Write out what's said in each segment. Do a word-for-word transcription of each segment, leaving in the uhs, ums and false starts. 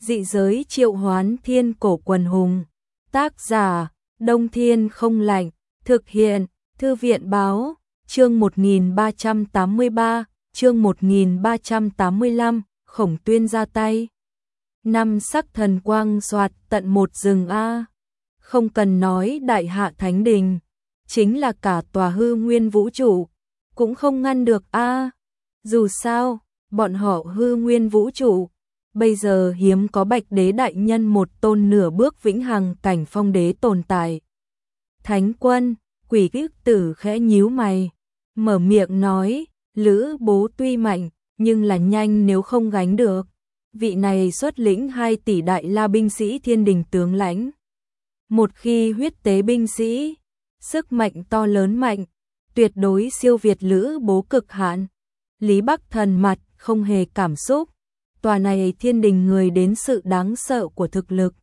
Dị giới triệu hoán thiên cổ quần hùng. Tác giả, Đông Thiên không lạnh. Thực hiện, Thư viện báo, chương một nghìn ba trăm tám mươi ba, chương một nghìn ba trăm tám mươi lăm, Khổng Tuyên ra tay. Năm sắc thần quang xoạt tận một rừng A. Không cần nói đại hạ thánh đình, chính là cả tòa hư nguyên vũ trụ, cũng không ngăn được A. Dù sao, bọn họ hư nguyên vũ trụ, bây giờ hiếm có Bạch Đế đại nhân một tôn nửa bước vĩnh hằng cảnh phong đế tồn tại. Thánh quân, Quỷ Kiếp Tử khẽ nhíu mày, mở miệng nói, Lữ Bố tuy mạnh, nhưng là nhanh nếu không gánh được. Vị này xuất lĩnh hai tỷ đại la binh sĩ thiên đình tướng lãnh. Một khi huyết tế binh sĩ, sức mạnh to lớn mạnh, tuyệt đối siêu việt Lữ Bố cực hạn. Lý Bắc Thần mặt không hề cảm xúc, tòa này thiên đình người đến sự đáng sợ của thực lực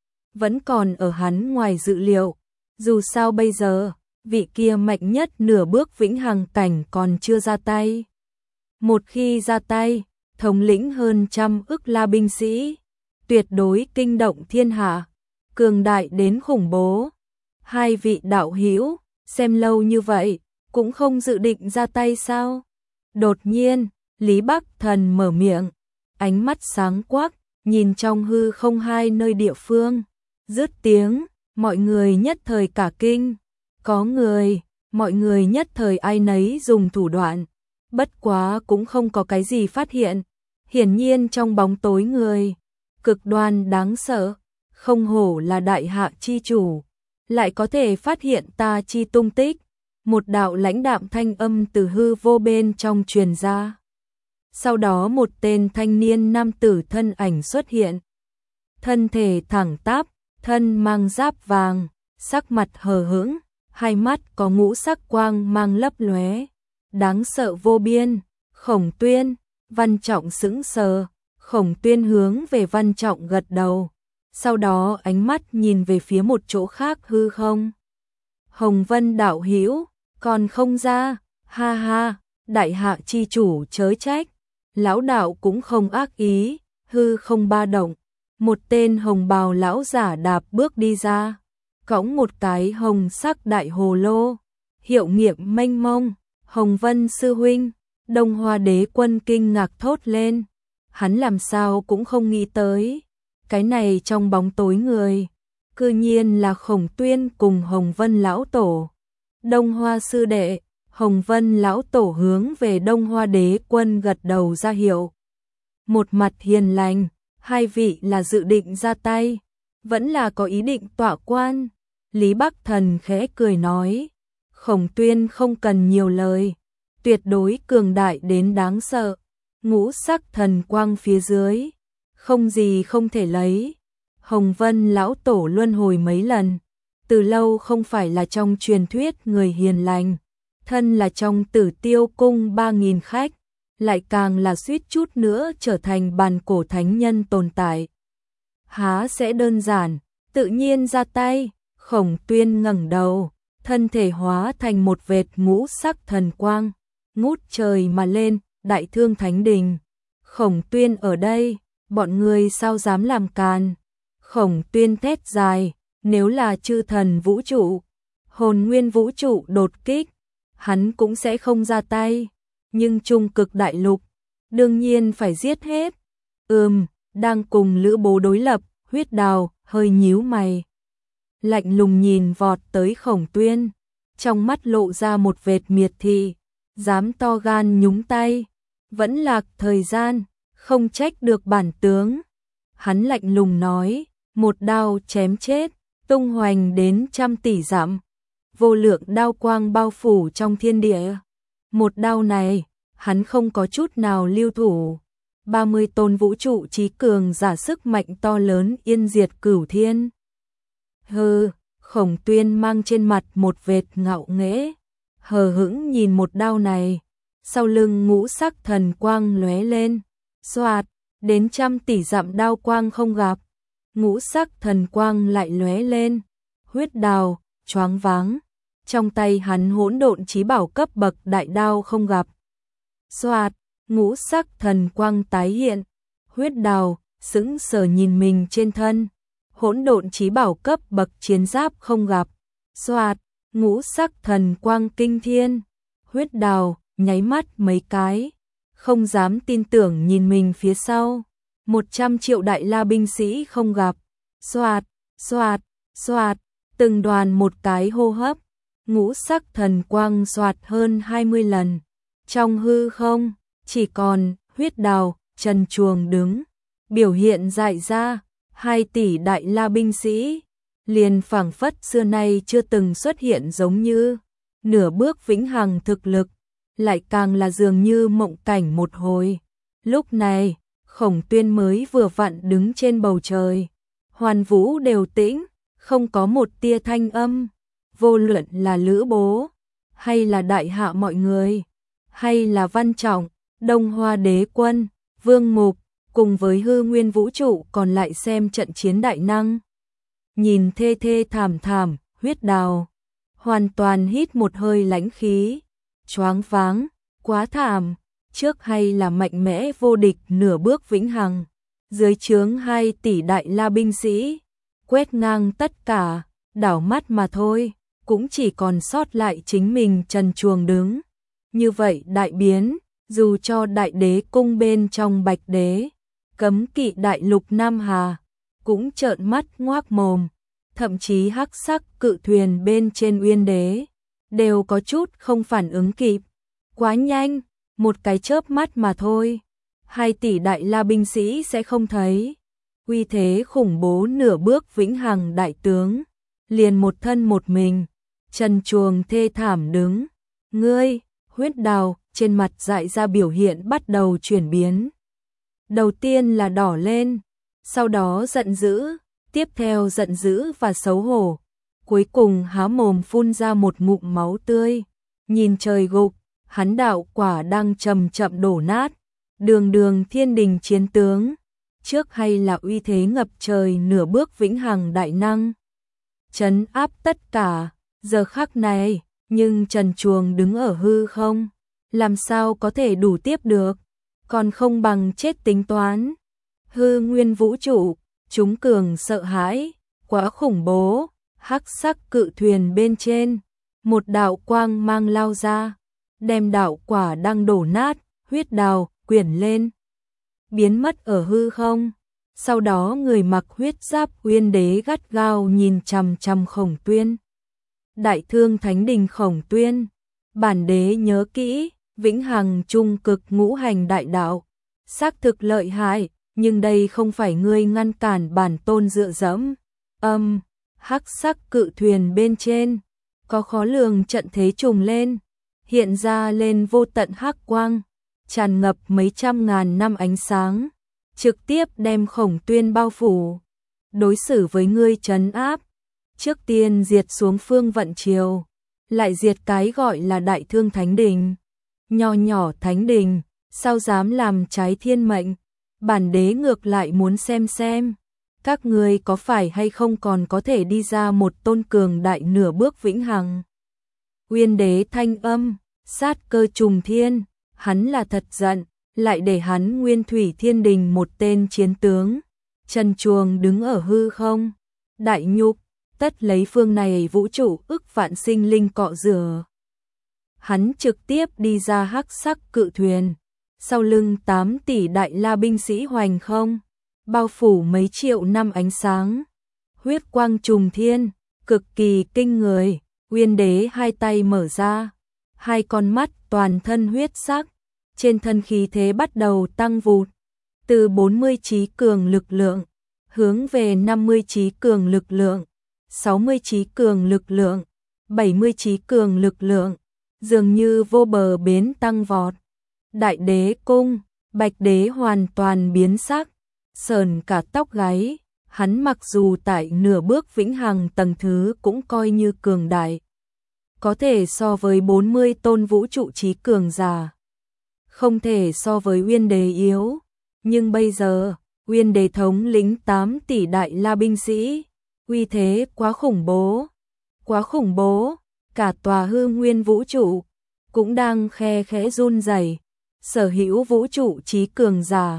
vẫn còn ở hắn ngoài dự liệu. Dù sao bây giờ, vị kia mạnh nhất nửa bước vĩnh hằng cảnh còn chưa ra tay. Một khi ra tay, thống lĩnh hơn trăm ức la binh sĩ, tuyệt đối kinh động thiên hạ, cường đại đến khủng bố. Hai vị đạo hữu, xem lâu như vậy, cũng không dự định ra tay sao? Đột nhiên, Lý Bắc Thần mở miệng, ánh mắt sáng quắc, nhìn trong hư không hai nơi địa phương, dứt tiếng, mọi người nhất thời cả kinh. Có người, mọi người nhất thời ai nấy dùng thủ đoạn, bất quá cũng không có cái gì phát hiện. Hiển nhiên trong bóng tối người, cực đoan đáng sợ, không hổ là đại hạ chi chủ, lại có thể phát hiện ta chi tung tích. Một đạo lãnh đạm thanh âm từ hư vô bên trong truyền ra. Sau đó một tên thanh niên nam tử thân ảnh xuất hiện. Thân thể thẳng tắp, thân mang giáp vàng, sắc mặt hờ hững, hai mắt có ngũ sắc quang mang lấp lóe, đáng sợ vô biên. Khổng Tuyên. Văn Trọng sững sờ, Khổng Tuyên hướng về Văn Trọng gật đầu, sau đó ánh mắt nhìn về phía một chỗ khác hư không. Hồng Vân đạo hữu, còn không ra, ha ha, đại hạ chi chủ chớ trách, lão đạo cũng không ác ý. Hư không ba động, một tên hồng bào lão giả đạp bước đi ra, cõng một cái hồng sắc đại hồ lô, hiệu nghiệm mênh mông. Hồng Vân sư huynh. Đông Hoa Đế Quân kinh ngạc thốt lên, hắn làm sao cũng không nghĩ tới, cái này trong bóng tối người, cư nhiên là Khổng Tuyên cùng Hồng Vân lão tổ. Đông Hoa sư đệ. Hồng Vân lão tổ hướng về Đông Hoa Đế Quân gật đầu ra hiệu. Một mặt hiền lành, hai vị là dự định ra tay, vẫn là có ý định tọa quan? Lý Bắc Thần khẽ cười nói, Khổng Tuyên không cần nhiều lời, tuyệt đối cường đại đến đáng sợ, ngũ sắc thần quang phía dưới, không gì không thể lấy. Hồng Vân lão tổ luân hồi mấy lần, từ lâu không phải là trong truyền thuyết người hiền lành, thân là trong Tử Tiêu cung ba nghìn khách, lại càng là suýt chút nữa trở thành bàn cổ thánh nhân tồn tại. Há sẽ đơn giản, tự nhiên ra tay. Khổng Tuyên ngẩng đầu, thân thể hóa thành một vệt ngũ sắc thần quang, ngút trời mà lên. Đại Thương Thánh Đình, Khổng Tuyên ở đây, bọn người sao dám làm càn? Khổng Tuyên thét dài, nếu là chư thần vũ trụ, hồn nguyên vũ trụ đột kích, hắn cũng sẽ không ra tay, nhưng Trung Cực đại lục, đương nhiên phải giết hết. Ừm, đang cùng Lữ Bố đối lập, Huyết Đào hơi nhíu mày, lạnh lùng nhìn vọt tới Khổng Tuyên, trong mắt lộ ra một vệt miệt thị, dám to gan nhúng tay, vẫn lạc thời gian, không trách được bản tướng. Hắn lạnh lùng nói, một đao chém chết, tung hoành đến trăm tỷ dặm, vô lượng đao quang bao phủ trong thiên địa. Một đao này, hắn không có chút nào lưu thủ. ba mươi tôn vũ trụ chí cường giả sức mạnh to lớn yên diệt cửu thiên. Hừ, Khổng Tuyên mang trên mặt một vệt ngạo nghễ, hờ hững nhìn một đao này, sau lưng ngũ sắc thần quang lóe lên, xoạt, đến trăm tỷ dặm đao quang không gặp, ngũ sắc thần quang lại lóe lên. Huyết Đào choáng váng, trong tay hắn hỗn độn chí bảo cấp bậc đại đao không gặp. Xoạt, ngũ sắc thần quang tái hiện, Huyết Đào sững sờ nhìn mình trên thân. Hỗn độn chí bảo cấp bậc chiến giáp không gặp. Soạt, ngũ sắc thần quang kinh thiên. Huyết Đào nháy mắt mấy cái, không dám tin tưởng nhìn mình phía sau. Một trăm triệu đại la binh sĩ không gặp. Soạt, soạt, soạt, từng đoàn một cái hô hấp. Ngũ sắc thần quang soạt hơn hai mươi lần. Trong hư không, chỉ còn Huyết Đào, trần truồng đứng. Biểu hiện dại ra, hai tỷ đại la binh sĩ. Liền phảng phất xưa nay chưa từng xuất hiện giống như. Nửa bước vĩnh hằng thực lực, lại càng là dường như mộng cảnh một hồi. Lúc này, Khổng Tuyên mới vừa vặn đứng trên bầu trời. Hoàn vũ đều tĩnh, không có một tia thanh âm. Vô luận là Lữ Bố, hay là đại hạ mọi người, hay là Văn Trọng, Đông Hoa Đế Quân, Vương Mục, cùng với hư nguyên vũ trụ còn lại xem trận chiến đại năng. Nhìn thê thê thảm thảm, Huyết Đào hoàn toàn hít một hơi lãnh khí, choáng váng, quá thảm, trước hay là mạnh mẽ vô địch nửa bước vĩnh hằng, dưới trướng hai tỷ đại la binh sĩ, quét ngang tất cả, đảo mắt mà thôi, cũng chỉ còn sót lại chính mình trần truồng đứng. Như vậy đại biến, dù cho đại đế cung bên trong Bạch Đế, cấm kỵ đại lục Nam Hà, cũng trợn mắt ngoác mồm. Thậm chí hắc sắc cự thuyền bên trên Uyên Đế đều có chút không phản ứng kịp. Quá nhanh, một cái chớp mắt mà thôi, hai tỷ đại la binh sĩ sẽ không thấy. Uy thế khủng bố nửa bước vĩnh hằng đại tướng, liền một thân một mình, trần truồng thê thảm đứng. Ngươi, Huyết Đào, trên mặt dại ra biểu hiện bắt đầu chuyển biến. Đầu tiên là đỏ lên, sau đó giận dữ. Tiếp theo giận dữ và xấu hổ, cuối cùng há mồm phun ra một ngụm máu tươi, nhìn trời gục, hắn đạo quả đang chậm chậm đổ nát, đường đường thiên đình chiến tướng, trước hay là uy thế ngập trời nửa bước vĩnh hằng đại năng, trấn áp tất cả, giờ khắc này, nhưng trần truồng đứng ở hư không, làm sao có thể đủ tiếp được, còn không bằng chết tính toán, hư nguyên vũ trụ. Chúng cường sợ hãi, quá khủng bố, hắc sắc cự thuyền bên trên, một đạo quang mang lao ra, đem đạo quả đang đổ nát, Huyết Đào, quyển lên, biến mất ở hư không. Sau đó người mặc huyết giáp Uyên Đế gắt gao nhìn chằm chằm Khổng Tuyên. Đại thương thánh đình Khổng Tuyên, bản đế nhớ kỹ, vĩnh hằng trung cực ngũ hành đại đạo, xác thực lợi hại. Nhưng đây không phải ngươi ngăn cản bản tôn dựa dẫm. Âm, um, hắc sắc cự thuyền bên trên, có khó lường trận thế trùng lên, hiện ra lên vô tận hắc quang, tràn ngập mấy trăm ngàn năm ánh sáng, trực tiếp đem Khổng Tuyên bao phủ. Đối xử với ngươi trấn áp, trước tiên diệt xuống Phương Vận Triều, lại diệt cái gọi là Đại Thương Thánh Đình. Nho nhỏ Thánh Đình, sao dám làm trái thiên mệnh? Bản đế ngược lại muốn xem xem, các ngươi có phải hay không còn có thể đi ra một tôn cường đại nửa bước vĩnh hằng. Uyên Đế thanh âm, sát cơ trùng thiên, hắn là thật giận, lại để hắn Nguyên Thủy Thiên Đình một tên chiến tướng, trần truồng đứng ở hư không, đại nhục, tất lấy phương này vũ trụ ức vạn sinh linh cọ rửa. Hắn trực tiếp đi ra hắc sắc cự thuyền. Sau lưng tám tỷ đại la binh sĩ hoành không, bao phủ mấy triệu năm ánh sáng, huyết quang trùng thiên, cực kỳ kinh người. Uyên Đế hai tay mở ra, hai con mắt toàn thân huyết sắc, trên thân khí thế bắt đầu tăng vụt, từ bốn mươi trí cường lực lượng, hướng về năm mươi trí cường lực lượng, sáu mươi trí cường lực lượng, bảy mươi trí cường lực lượng, dường như vô bờ bến tăng vọt. Đại đế cung, Bạch Đế hoàn toàn biến sắc, sờn cả tóc gáy, hắn mặc dù tại nửa bước vĩnh hằng tầng thứ cũng coi như cường đại, có thể so với bốn mươi tôn vũ trụ trí cường giả, không thể so với Uyên Đế yếu, nhưng bây giờ, Uyên Đế thống lĩnh tám tỷ đại la binh sĩ, uy thế quá khủng bố, quá khủng bố, cả tòa hư nguyên vũ trụ cũng đang khe khẽ run rẩy. Sở hữu vũ trụ trí cường giả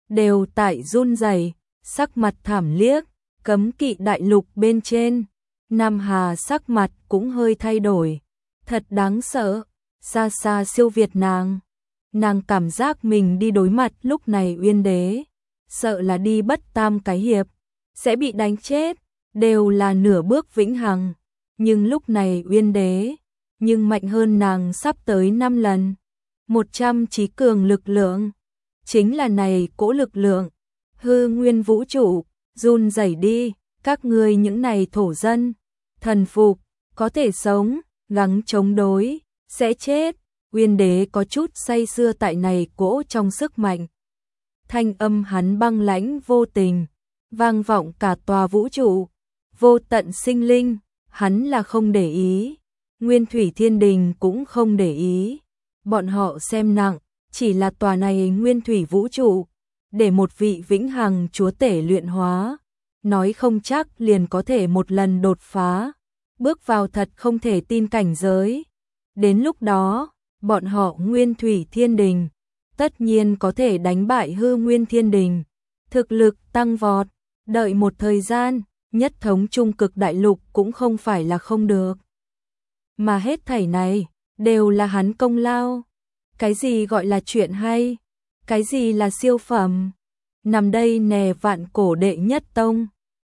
đều tại run rẩy, sắc mặt thảm liếc, cấm kỵ đại lục bên trên. Nam Hà sắc mặt cũng hơi thay đổi, thật đáng sợ, xa xa siêu việt nàng. Nàng cảm giác mình đi đối mặt lúc này Uyên Đế, sợ là đi bất tam cái hiệp, sẽ bị đánh chết, đều là nửa bước vĩnh hằng. Nhưng lúc này Uyên Đế, nhưng mạnh hơn nàng sắp tới năm lần. một trăm trí cường lực lượng, chính là này cỗ lực lượng, hư nguyên vũ trụ, run rẩy đi, các ngươi những này thổ dân, thần phục, có thể sống, gắng chống đối, sẽ chết. Uyên Đế có chút say sưa tại này cỗ trong sức mạnh. Thanh âm hắn băng lãnh vô tình, vang vọng cả tòa vũ trụ, vô tận sinh linh, hắn là không để ý, Nguyên Thủy Thiên Đình cũng không để ý. Bọn họ xem nặng, chỉ là tòa này Nguyên Thủy vũ trụ, để một vị vĩnh hằng chúa tể luyện hóa, nói không chắc liền có thể một lần đột phá, bước vào thật không thể tin cảnh giới. Đến lúc đó, bọn họ Nguyên Thủy Thiên Đình, tất nhiên có thể đánh bại hư Nguyên Thiên Đình, thực lực tăng vọt, đợi một thời gian, nhất thống trung cực đại lục cũng không phải là không được. Mà hết thảy này, đều là hắn công lao. Cái gì gọi là chuyện hay? Cái gì là siêu phẩm? Nằm đây nè vạn cổ đệ nhất tông.